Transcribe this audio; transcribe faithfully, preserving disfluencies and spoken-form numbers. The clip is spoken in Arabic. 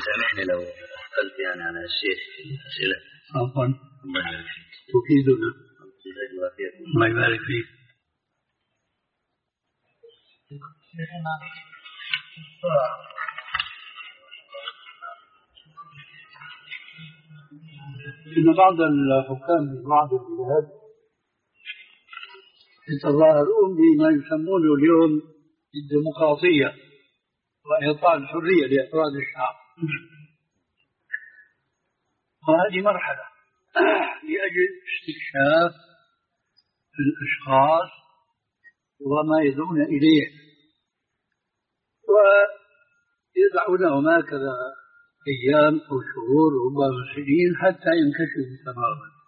سامحني لو قلت يعني على الشيخ في الأسئلة. عفوا. الله يبارك فيك. تفيدنا. الله يبارك فيك. إن بعض الحكام في بعض البلاد يتظاهرون بما يسمونه اليوم الديمقراطية وإعطاء الحرية لأفراد الشعب، وهذه مرحلة لأجل استكشاف الأشخاص وما يدعون إليه، ويدعونهم هكذا أيام أو شهور ربما سنين حتى ينكشفوا تماما.